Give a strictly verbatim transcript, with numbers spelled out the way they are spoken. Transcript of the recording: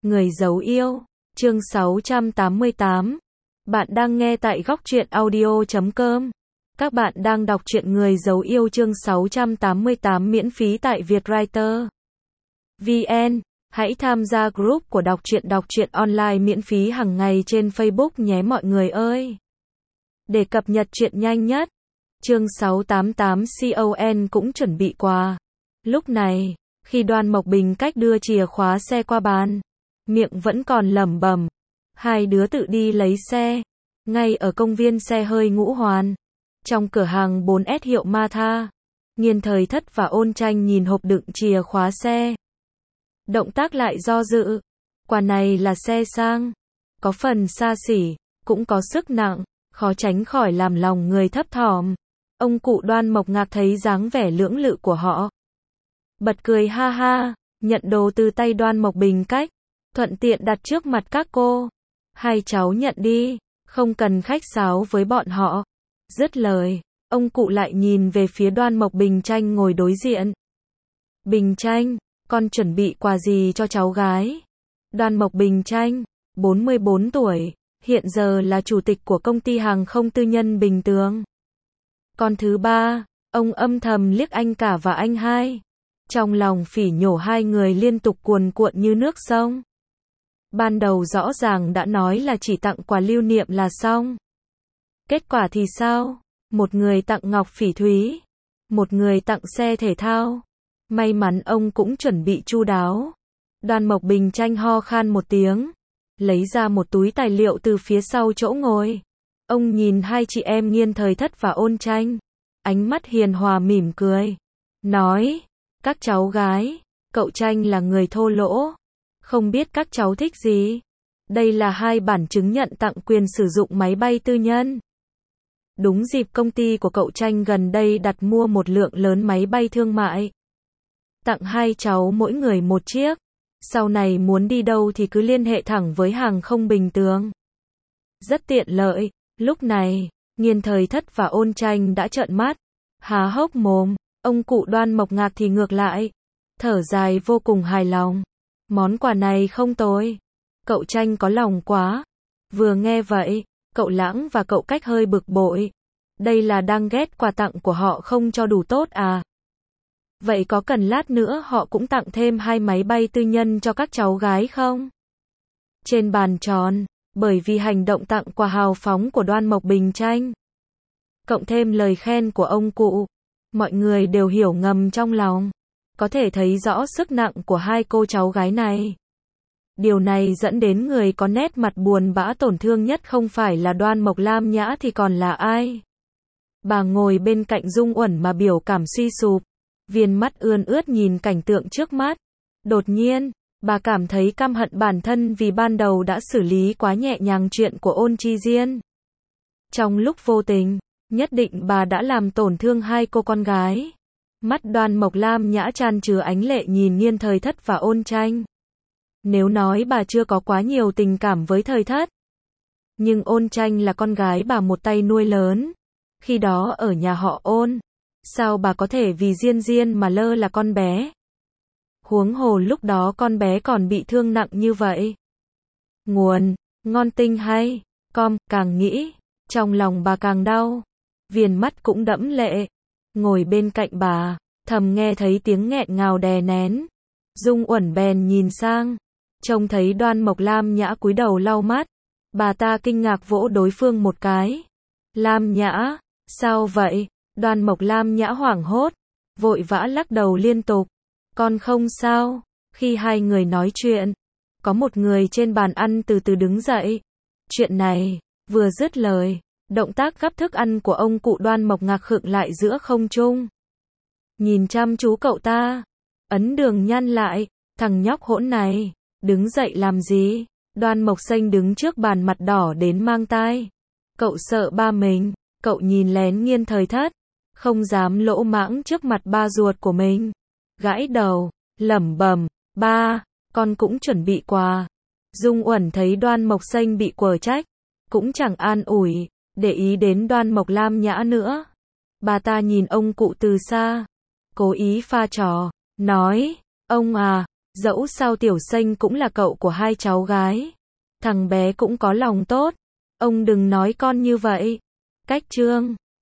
Người giấu yêu, chương sáu trăm tám mươi tám. Bạn đang nghe tại góc truyện audio chấm com. Các bạn đang đọc truyện Người giấu yêu chương sáu trăm tám mươi tám miễn phí tại Vietwriter vê en. Hãy tham gia group của đọc truyện đọc truyện online miễn phí hàng ngày trên Facebook nhé mọi người ơi. Để cập nhật truyện nhanh nhất, chương sáu trăm tám mươi tám con cũng chuẩn bị quà. Lúc này, khi Đoan Mộc Bình cách đưa chìa khóa xe qua bàn, miệng vẫn còn lẩm bẩm. Hai đứa tự đi lấy xe. Ngay ở công viên xe hơi Ngũ Hoàn. Trong cửa hàng bốn S hiệu Martha. Nghiên Thời Thất và Ôn Tranh nhìn hộp đựng chìa khóa xe. Động tác lại do dự. Quà này là xe sang. Có phần xa xỉ, cũng có sức nặng, khó tránh khỏi làm lòng người thấp thỏm. Ông cụ Đoan Mộc Ngạc thấy dáng vẻ lưỡng lự của họ. Bật cười ha ha, nhận đồ từ tay Đoan Mộc Bình cách. Thuận tiện đặt trước mặt các cô. Hai cháu nhận đi, không cần khách sáo với bọn họ. Dứt lời, ông cụ lại nhìn về phía Đoan Mộc Bình Tranh ngồi đối diện. Bình Tranh, con chuẩn bị quà gì cho cháu gái? Đoan Mộc Bình Tranh, bốn mươi bốn tuổi, hiện giờ là chủ tịch của công ty hàng không tư nhân Bình Tường. Con thứ ba, ông âm thầm liếc anh cả và anh hai. Trong lòng phỉ nhổ hai người liên tục cuồn cuộn như nước sông. Ban đầu rõ ràng đã nói là chỉ tặng quà lưu niệm là xong. Kết quả thì sao? Một người tặng ngọc phỉ thúy, một người tặng xe thể thao. May mắn ông cũng chuẩn bị chu đáo. Đoan Mộc Bình Tranh ho khan một tiếng, lấy ra một túi tài liệu từ phía sau chỗ ngồi. Ông nhìn hai chị em Nghiên Thời Thất và Ôn Tranh, ánh mắt hiền hòa mỉm cười, nói: các cháu gái, cậu Tranh là người thô lỗ, không biết các cháu thích gì. Đây là hai bản chứng nhận tặng quyền sử dụng máy bay tư nhân. Đúng dịp công ty của cậu Tranh gần đây đặt mua một lượng lớn máy bay thương mại. Tặng hai cháu mỗi người một chiếc. Sau này muốn đi đâu thì cứ liên hệ thẳng với hàng không Bình Tường. Rất tiện lợi. Lúc này, Nghiên Thời Thất và Ôn Tranh đã trợn mắt, há hốc mồm. Ông cụ Đoan Mộc Ngạc thì ngược lại, thở dài vô cùng hài lòng. Món quà này không tồi. Cậu Tranh có lòng quá. Vừa nghe vậy, cậu Lãng và cậu Cách hơi bực bội. Đây là đang ghét quà tặng của họ không cho đủ tốt à? Vậy có cần lát nữa họ cũng tặng thêm hai máy bay tư nhân cho các cháu gái không? Trên bàn tròn, bởi vì hành động tặng quà hào phóng của Đoan Mộc Bình Tranh, cộng thêm lời khen của ông cụ, mọi người đều hiểu ngầm trong lòng. Có thể thấy rõ sức nặng của hai cô cháu gái này. Điều này dẫn đến người có nét mặt buồn bã tổn thương nhất không phải là Đoan Mộc Lam Nhã thì còn là ai? Bà ngồi bên cạnh Dung Uẩn mà biểu cảm suy sụp, viên mắt ươn ướt nhìn cảnh tượng trước mắt. Đột nhiên, bà cảm thấy căm hận bản thân vì ban đầu đã xử lý quá nhẹ nhàng chuyện của Ôn Chi Diên. Trong lúc vô tình, nhất định bà đã làm tổn thương hai cô con gái. Mắt Đoan Mộc Lam Nhã tràn chứa ánh lệ nhìn Nghiên Thời Thất và Ôn Tranh. Nếu nói bà chưa có quá nhiều tình cảm với Thời Thất, nhưng Ôn Tranh là con gái bà một tay nuôi lớn. Khi đó ở nhà họ Ôn, sao bà có thể vì Diên Diên mà lơ là con bé? Huống hồ lúc đó con bé còn bị thương nặng như vậy. Nguồn, ngon tinh hay, com, càng nghĩ, trong lòng bà càng đau. Viền mắt cũng đẫm lệ. Ngồi bên cạnh bà, thầm nghe thấy tiếng nghẹn ngào đè nén. Dung Uẩn bèn nhìn sang, trông thấy Đoan Mộc Lam Nhã cúi đầu lau mắt. Bà ta kinh ngạc vỗ đối phương một cái. Lam Nhã, sao vậy? Đoan Mộc Lam Nhã hoảng hốt, vội vã lắc đầu liên tục. Con không sao. Khi hai người nói chuyện, có một người trên bàn ăn từ từ đứng dậy. Chuyện này, vừa dứt lời, động tác gắp thức ăn của ông cụ Đoan Mộc Ngạc khựng lại giữa không trung. Nhìn chăm chú cậu ta, ấn đường nhăn lại, thằng nhóc hỗn này, đứng dậy làm gì? Đoan Mộc Xanh đứng trước bàn mặt đỏ đến mang tai. Cậu sợ ba mình, cậu nhìn lén Nghiên Thời Thất, không dám lỗ mãng trước mặt ba ruột của mình. Gãi đầu, lẩm bẩm, ba, con cũng chuẩn bị quà. Dung Uẩn thấy Đoan Mộc Xanh bị quở trách, cũng chẳng an ủi, để ý đến Đoan Mộc Lam Nhã nữa. Bà ta nhìn ông cụ từ xa, cố ý pha trò, nói, ông à, Dẫu sao Tiểu Xanh cũng là cậu của hai cháu gái. Thằng bé cũng có lòng tốt. Ông đừng nói con như vậy. Cách Trương